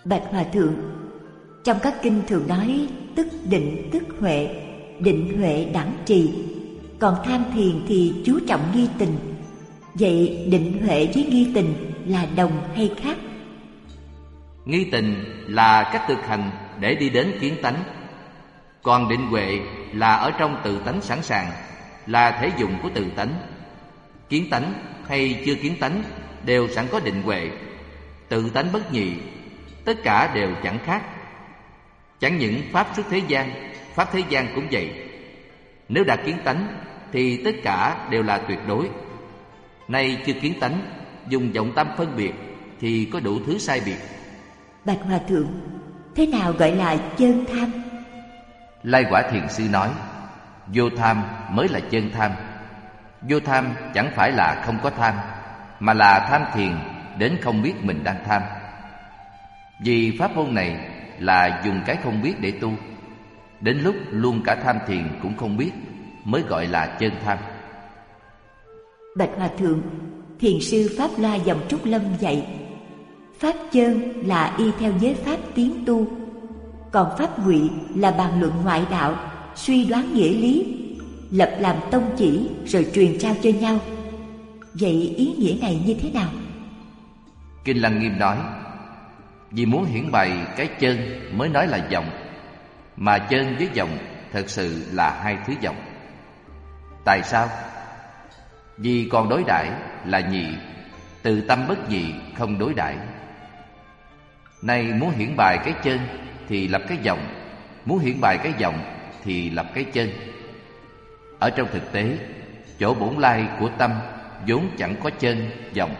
Bạch Hòa Thượng, trong các kinh thường nói tức định tức huệ, định huệ đẳng trì, còn tham thiền thì chú trọng nghi tình. Vậy định huệ với nghi tình là đồng hay khác? Nghi tình là cách thực hành để đi đến kiến tánh, còn định huệ là ở trong tự tánh sẵn sàng, là thể dụng của tự tánh. Kiến tánh hay chưa kiến tánh đều sẵn có định huệ. Tự tánh bất nhị, tất cả đều chẳng khác. Chẳng những pháp xuất thế gian, pháp thế gian cũng vậy. Nếu đạt kiến tánh thì tất cả đều là tuyệt đối. Nay chưa kiến tánh, dùng vọng tâm phân biệt thì có đủ thứ sai biệt. Bạch Hòa Thượng, thế nào gọi là chân tham? Lai Quả Thiền Sư nói, vô tham mới là chân tham. Vô tham chẳng phải là không có tham, mà là tham thiền đến không biết mình đang tham. Vì pháp môn này là dùng cái không biết để tu, đến lúc luôn cả tham thiền cũng không biết, mới gọi là chân tham. Bạch Hòa Thượng, Thiền sư Pháp Loa dòng Trúc Lâm dạy, pháp chân là y theo giới pháp tiến tu, còn pháp ngụy là bàn luận ngoại đạo, suy đoán nghĩa lý, lập làm tông chỉ rồi truyền trao cho nhau. Vậy ý nghĩa này như thế nào? Kinh Lăng Nghiêm nói, vì muốn hiển bày cái chân mới nói là vọng, mà chân với vọng thật sự là hai thứ vọng. Tại sao? Vì còn đối đãi là nhị, từ tâm bất nhị không đối đãi. Nay muốn hiển bày cái chân thì lập cái vọng, muốn hiển bày cái vọng thì lập cái chân. Ở trong thực tế, chỗ bổn lai của tâm vốn chẳng có chân, vọng.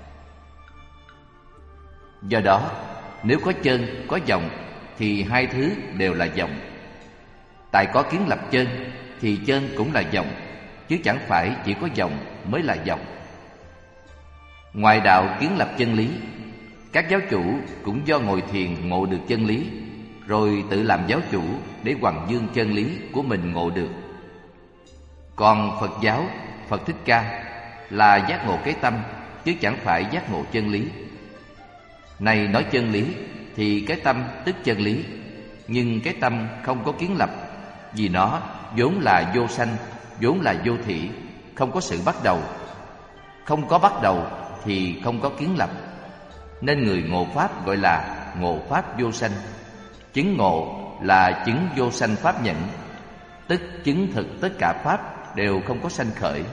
Do đó, nếu có chân, có vọng thì hai thứ đều là vọng. Tại có kiến lập chân thì chân cũng là vọng, chứ chẳng phải chỉ có vọng mới là vọng. Ngoài đạo kiến lập chân lý, các giáo chủ cũng do ngồi thiền ngộ được chân lý, rồi tự làm giáo chủ để hoằng dương chân lý của mình ngộ được. Còn Phật giáo, Phật Thích Ca là giác ngộ cái tâm, chứ chẳng phải giác ngộ chân lý. Này nói chân lý thì cái tâm tức chân lý, nhưng cái tâm không có kiến lập, vì nó vốn là vô sanh, vốn là vô thỉ, không có sự bắt đầu. Không có bắt đầu thì không có kiến lập, nên người ngộ pháp gọi là ngộ pháp vô sanh. Chứng ngộ là chứng vô sanh pháp nhẫn, tức chứng thực tất cả pháp đều không có sanh khởi.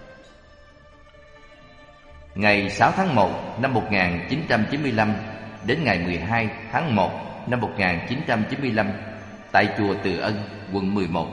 Ngày 6 tháng 1 năm 1995 đến ngày 12 tháng 1 năm 1995 tại chùa Từ Ân, quận 11.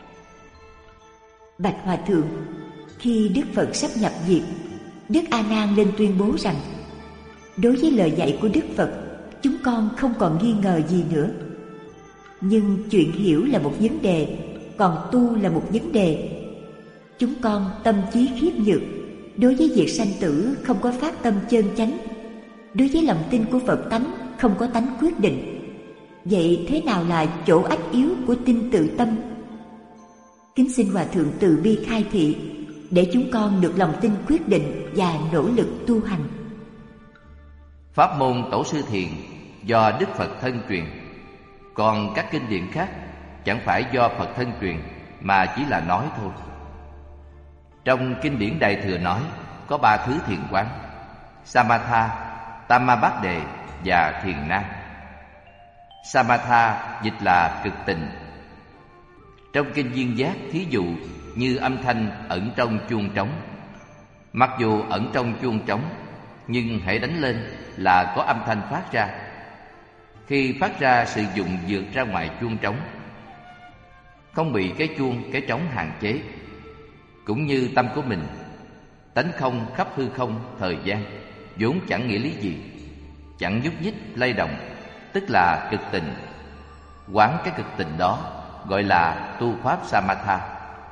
Bạch Hòa Thượng, khi Đức Phật sắp nhập diệt, Đức A Nan lên tuyên bố rằng đối với lời dạy của Đức Phật, chúng con không còn nghi ngờ gì nữa. Nhưng chuyện hiểu là một vấn đề, còn tu là một vấn đề. Chúng con tâm trí khiếp nhược, đối với việc sanh tử không có phát tâm chân chánh, đối với lòng tin của Phật tánh không có tánh quyết định. Vậy thế nào là chỗ ách yếu của tin tự tâm? Kính xin Hòa Thượng từ bi khai thị, để chúng con được lòng tin quyết định và nỗ lực tu hành. Pháp môn Tổ sư Thiền do Đức Phật thân truyền, còn các kinh điển khác chẳng phải do Phật thân truyền, mà chỉ là nói thôi. Trong kinh điển Đại Thừa nói có ba thứ thiền quán: Samatha, Tamabhade và Thiền Na. Samatha dịch là cực tịnh. Trong kinh Duyên Giác thí dụ như âm thanh ẩn trong chuông trống. Mặc dù ẩn trong chuông trống, nhưng hãy đánh lên là có âm thanh phát ra. Khi phát ra, sử dụng vượt ra ngoài chuông trống, không bị cái chuông, cái trống hạn chế. Cũng như tâm của mình, tánh không khắp hư không thời gian, vốn chẳng nghĩa lý gì, chẳng nhúc nhích lay động, tức là cực tịnh. Quán cái cực tịnh đó gọi là tu pháp Samatha.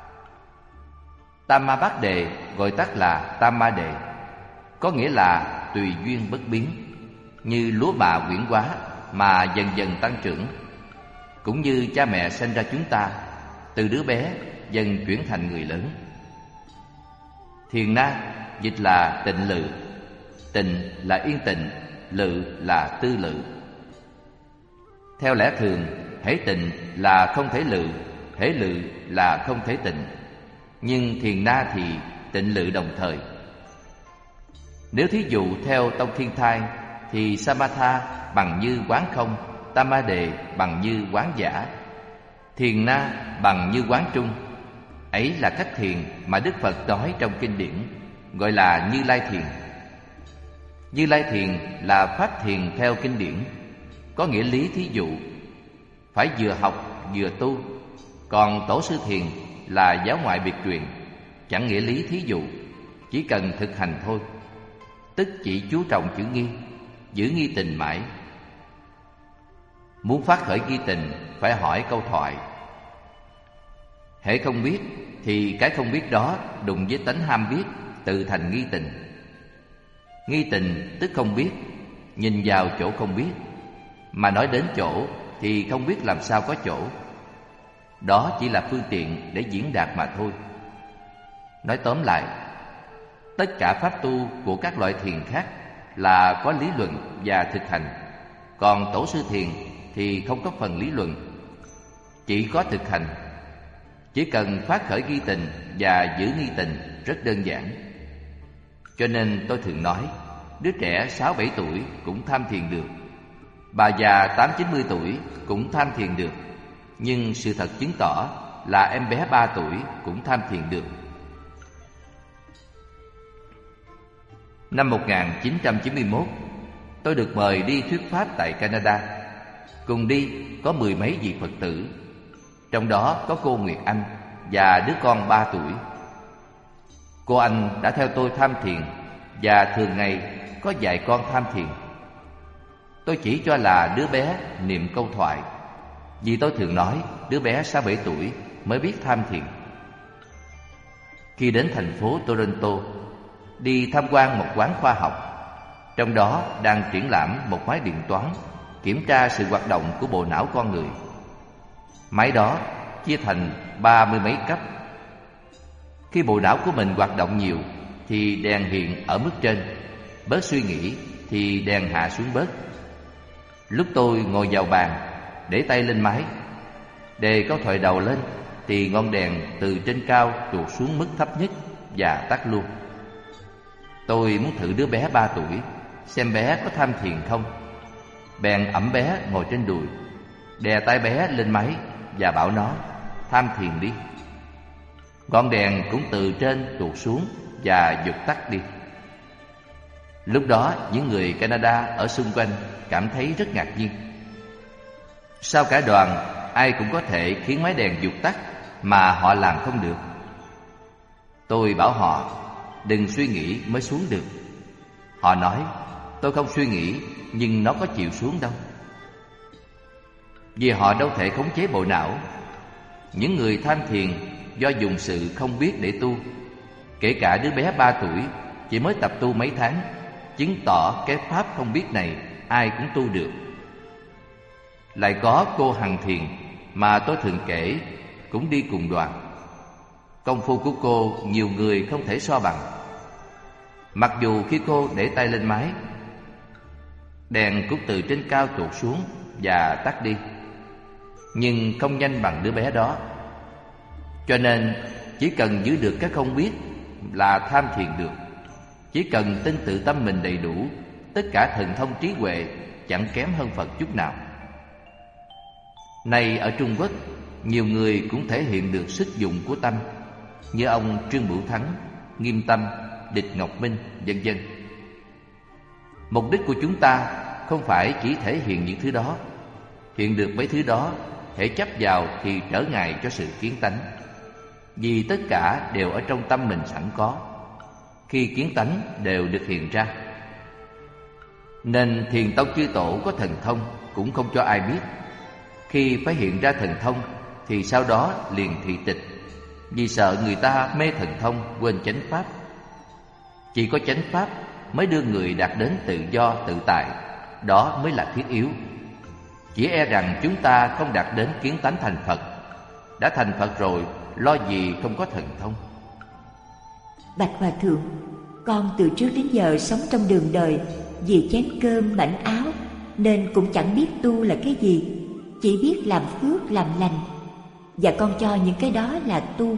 Tamabhade gọi tắt là Tamade, có nghĩa là tùy duyên bất biến, như lúa mạ quyển hóa mà dần dần tăng trưởng. Cũng như cha mẹ sinh ra chúng ta, từ đứa bé dần chuyển thành người lớn. Thiền Na dịch là tịnh lự. Tịnh là yên tịnh, lự là tư lự. Theo lẽ thường, hễ tịnh là không thể lự, hễ lự là không thể tịnh. Nhưng thiền na thì tịnh lự đồng thời. Nếu thí dụ theo tông Thiên Thai thì Samatha bằng như quán không, Tamade bằng như quán giả, thiền na bằng như quán trung. Ấy là cách thiền mà Đức Phật nói trong kinh điển, gọi là Như Lai thiền. Như Lai thiền là pháp thiền theo kinh điển, có nghĩa lý thí dụ, phải vừa học vừa tu. Còn tổ sư thiền là giáo ngoại biệt truyền, chẳng nghĩa lý thí dụ, chỉ cần thực hành thôi. Tức chỉ chú trọng chữ nghi, giữ nghi tình mãi. Muốn phát khởi nghi tình phải hỏi câu thoại. Hễ không biết thì cái không biết đó đụng với tánh ham biết, tự thành nghi tình. Nghi tình tức không biết, nhìn vào chỗ không biết. Mà nói đến chỗ thì không biết làm sao có chỗ. Đó chỉ là phương tiện để diễn đạt mà thôi. Nói tóm lại, tất cả pháp tu của các loại thiền khác là có lý luận và thực hành. Còn tổ sư thiền thì không có phần lý luận, chỉ có thực hành. Chỉ cần phát khởi nghi tình và giữ nghi tình rất đơn giản. Cho nên tôi thường nói, đứa trẻ 6-7 tuổi cũng tham thiền được, bà già 8-90 tuổi cũng tham thiền được. Nhưng sự thật chứng tỏ là em bé 3 tuổi cũng tham thiền được. Năm 1991, tôi được mời đi thuyết pháp tại Canada. Cùng đi có 10 mấy vị Phật tử, trong đó có cô Nguyệt Anh và đứa con 3 tuổi. Cô Anh đã theo tôi tham thiền và thường ngày có dạy con tham thiền. Tôi chỉ cho là đứa bé niệm câu thoại, vì tôi thường nói đứa bé 6-7 tuổi mới biết tham thiền. Khi đến thành phố Toronto, đi tham quan một quán khoa học, trong đó đang triển lãm một máy điện toán kiểm tra sự hoạt động của bộ não con người. Máy đó chia thành 30 mấy cấp. Khi bộ não của mình hoạt động nhiều thì đèn hiện ở mức trên, bớt suy nghĩ thì đèn hạ xuống bớt. Lúc tôi ngồi vào bàn, để tay lên máy, đề câu thoại đầu lên thì ngọn đèn từ trên cao tuột xuống mức thấp nhất và tắt luôn. Tôi muốn thử đứa bé 3 tuổi, xem bé có tham thiền không. Bèn ẵm bé ngồi trên đùi, đè tay bé lên máy và bảo nó tham thiền đi. Ngọn đèn cũng từ trên tuột xuống và vụt tắt đi. Lúc đó những người Canada ở xung quanh cảm thấy rất ngạc nhiên. Sao cả đoàn ai cũng có thể khiến máy đèn vụt tắt mà họ làm không được? Tôi bảo họ đừng suy nghĩ mới xuống được. Họ nói tôi không suy nghĩ, nhưng nó có chịu xuống đâu. Vì họ đâu thể khống chế bộ não. Những người tham thiền do dùng sự không biết để tu. Kể cả đứa bé 3 tuổi chỉ mới tập tu mấy tháng, chứng tỏ cái pháp không biết này ai cũng tu được. Lại có cô Hằng Thiền mà tôi thường kể, cũng đi cùng đoàn. Công phu của cô nhiều người không thể so bằng. Mặc dù khi cô để tay lên máy, đèn cũng từ trên cao tuột xuống và tắt đi, nhưng không nhanh bằng đứa bé đó. Cho nên chỉ cần giữ được cái không biết là tham thiền được. Chỉ cần tin tự tâm mình đầy đủ, tất cả thần thông trí huệ chẳng kém hơn Phật chút nào. Nay ở Trung Quốc, nhiều người cũng thể hiện được sức dụng của tâm, như ông Trương Bửu Thắng, Nghiêm Tâm, Địch Ngọc Minh, vân vân. Mục đích của chúng ta không phải chỉ thể hiện những thứ đó. Hiện được mấy thứ đó, thể chấp vào thì trở ngại cho sự kiến tánh. Vì tất cả đều ở trong tâm mình sẵn có, khi kiến tánh đều được hiện ra. Nên Thiền Tông chư tổ có thần thông cũng không cho ai biết. Khi phải hiện ra thần thông thì sau đó liền thị tịch, vì sợ người ta mê thần thông quên chánh pháp. Chỉ có chánh pháp mới đưa người đạt đến tự do tự tại, đó mới là thiết yếu. Chỉ e rằng chúng ta không đạt đến kiến tánh thành Phật. Đã thành Phật rồi, lo gì không có thần thông. Bạch Hòa Thượng, con từ trước đến giờ sống trong đường đời, vì chén cơm mảnh áo nên cũng chẳng biết tu là cái gì. chỉ biết làm phước làm lành, và con cho những cái đó là tu.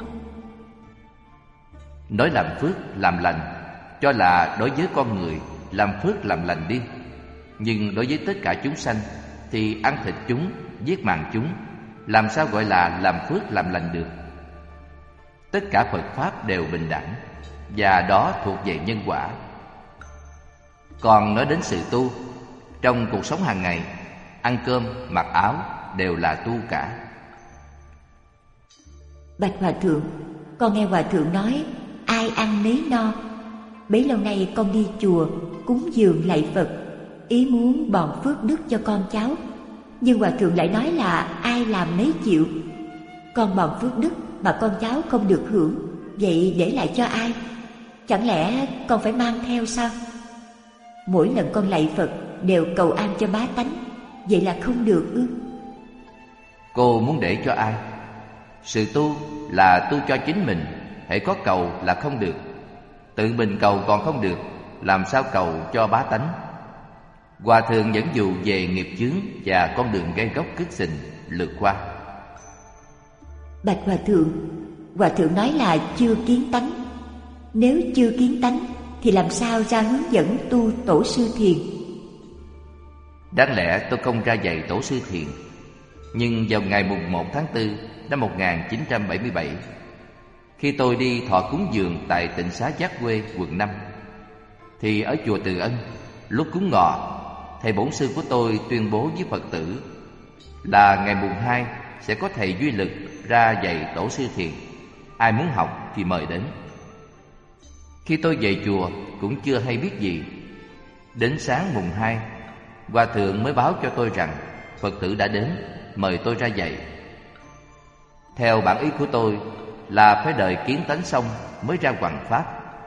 Nói làm phước làm lành, cho là đối với con người làm phước làm lành đi. Nhưng đối với tất cả chúng sanh thì ăn thịt chúng, giết mạng chúng, làm sao gọi là làm phước làm lành được? Tất cả Phật Pháp đều bình đẳng, và đó thuộc về nhân quả. Còn nói đến sự tu, trong cuộc sống hàng ngày, ăn cơm, mặc áo đều là tu cả. Bạch Hòa Thượng, con nghe Hòa Thượng nói ai ăn nấy no. Bấy lâu nay con đi chùa cúng dường lạy Phật, ý muốn bòn phước đức cho con cháu. Nhưng Hòa Thượng lại nói là ai làm nấy chịu. Con bòn phước đức mà con cháu không được hưởng, vậy để lại cho ai? Chẳng lẽ con phải mang theo sao? Mỗi lần con lạy Phật đều cầu an cho bá tánh, vậy là không được ư? Cô muốn để cho ai? Sự tu là tu cho chính mình, hễ có cầu là không được. Tự mình cầu còn không được, làm sao cầu cho bá tánh? Hòa Thượng dẫn dụ về nghiệp chướng và con đường gây gốc cứt sình lượt qua. Bạch Hòa Thượng nói là chưa kiến tánh. Nếu chưa kiến tánh thì làm sao ra hướng dẫn tu tổ sư thiền? Đáng lẽ tôi không ra dạy tổ sư thiền, nhưng vào ngày mùng 1 tháng 4 năm 1977, khi tôi đi thọ cúng dường tại tịnh xá Giác Quê, quận 5, thì ở chùa Từ Ân, lúc cúng ngọ, thầy bổn sư của tôi tuyên bố với Phật tử là ngày mùng 2 sẽ có thầy Duy Lực ra dạy tổ sư thiền, ai muốn học thì mời đến. Khi tôi về chùa cũng chưa hay biết gì. Đến sáng mùng 2, Hòa Thượng mới báo cho tôi rằng Phật tử đã đến, mời tôi ra dạy. Theo bản ý của tôi là phải đợi kiến tánh xong mới ra hoằng pháp.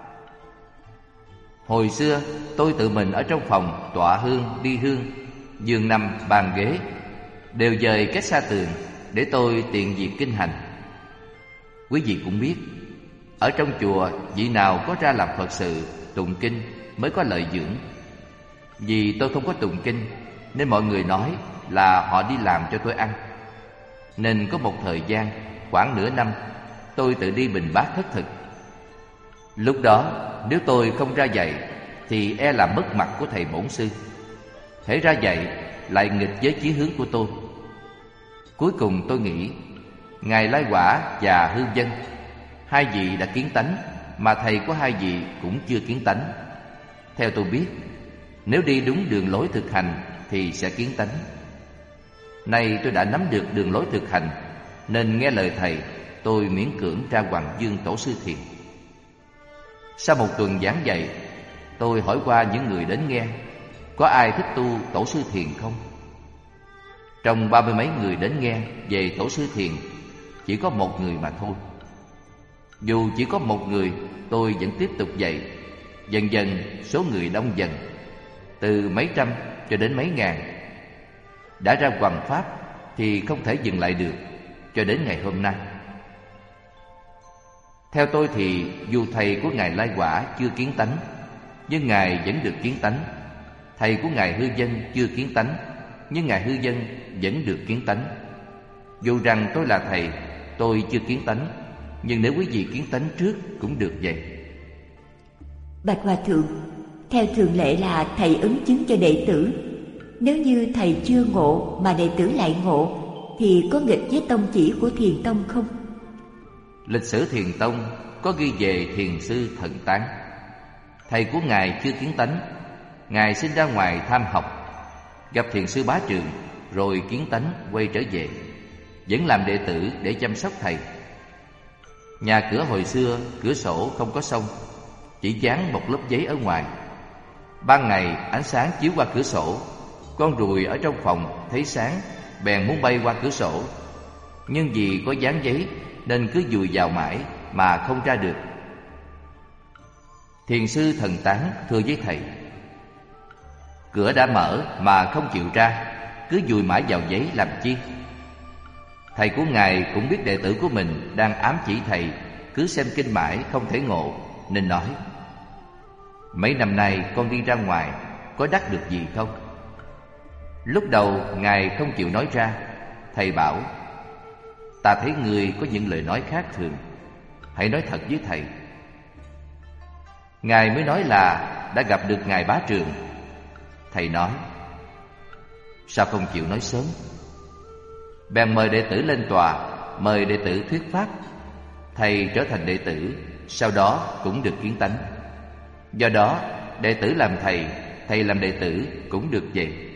Hồi xưa tôi tự mình ở trong phòng tọa hương, đi hương, giường nằm, bàn ghế đều dời cách xa tường để tôi tiện việc kinh hành. Quý vị cũng biết, ở trong chùa vị nào có ra làm Phật sự, tụng kinh mới có lợi dưỡng. Vì tôi không có tụng kinh nên mọi người nói là họ đi làm cho tôi ăn. Nên có một thời gian khoảng nửa năm tôi tự đi bình bát thất thực. Lúc đó nếu tôi không ra dạy thì e làm mất mặt của thầy bổn sư. Hễ ra dạy lại nghịch với chí hướng của tôi. Cuối cùng tôi nghĩ Ngài Lai Quả và Hư Dân, hai vị đã kiến tánh, mà thầy của hai vị cũng chưa kiến tánh. Theo tôi biết, nếu đi đúng đường lối thực hành thì sẽ kiến tánh. Nay tôi đã nắm được đường lối thực hành, nên nghe lời thầy, tôi miễn cưỡng ra Hoàng Dương tổ sư thiền. Sau một tuần giảng dạy, tôi hỏi qua những người đến nghe, có ai thích tu tổ sư thiền không? Trong 30 mấy người đến nghe về tổ sư thiền, chỉ có một người mà thôi. Dù chỉ có một người, tôi vẫn tiếp tục dạy. Dần dần số người đông dần, từ mấy trăm cho đến mấy ngàn. Đã ra hoằng pháp thì không thể dừng lại được, cho đến ngày hôm nay. Theo tôi thì dù thầy của Ngài Lai Quả chưa kiến tánh, nhưng Ngài vẫn được kiến tánh. Thầy của Ngài Hư Dân chưa kiến tánh, nhưng Ngài Hư Dân vẫn được kiến tánh. Dù rằng tôi là thầy, tôi chưa kiến tánh, nhưng nếu quý vị kiến tánh trước cũng được vậy. Bạch Hòa Thượng, theo thường lệ là thầy ứng chứng cho đệ tử. Nếu như thầy chưa ngộ mà đệ tử lại ngộ, thì có nghịch với tông chỉ của Thiền Tông không? Lịch sử Thiền Tông có ghi về Thiền sư Thần Tán. Thầy của Ngài chưa kiến tánh, Ngài sinh ra ngoài tham học, gặp Thiền sư Bá Trường, rồi kiến tánh quay trở về, vẫn làm đệ tử để chăm sóc thầy. Nhà cửa hồi xưa cửa sổ không có song, chỉ dán một lớp giấy ở ngoài. Ban ngày ánh sáng chiếu qua cửa sổ, con ruồi ở trong phòng thấy sáng bèn muốn bay qua cửa sổ, nhưng vì có dán giấy nên cứ dùi vào mãi mà không ra được. Thiền sư Thần Tán thưa với thầy: cửa đã mở mà không chịu ra, cứ dùi mãi vào giấy làm chi? Thầy của Ngài cũng biết đệ tử của mình đang ám chỉ thầy cứ xem kinh mãi không thể ngộ, nên nói: mấy năm nay con đi ra ngoài có đắc được gì không? Lúc đầu Ngài không chịu nói ra, Thầy bảo: ta thấy ngươi có những lời nói khác thường, hãy nói thật với thầy. Ngài mới nói là đã gặp được ngài bá trường. Thầy nói: sao không chịu nói sớm? Bèn mời đệ tử lên tòa, mời đệ tử thuyết pháp. Thầy trở thành đệ tử, sau đó cũng được kiến tánh. Do đó đệ tử làm thầy, thầy làm đệ tử cũng được vậy.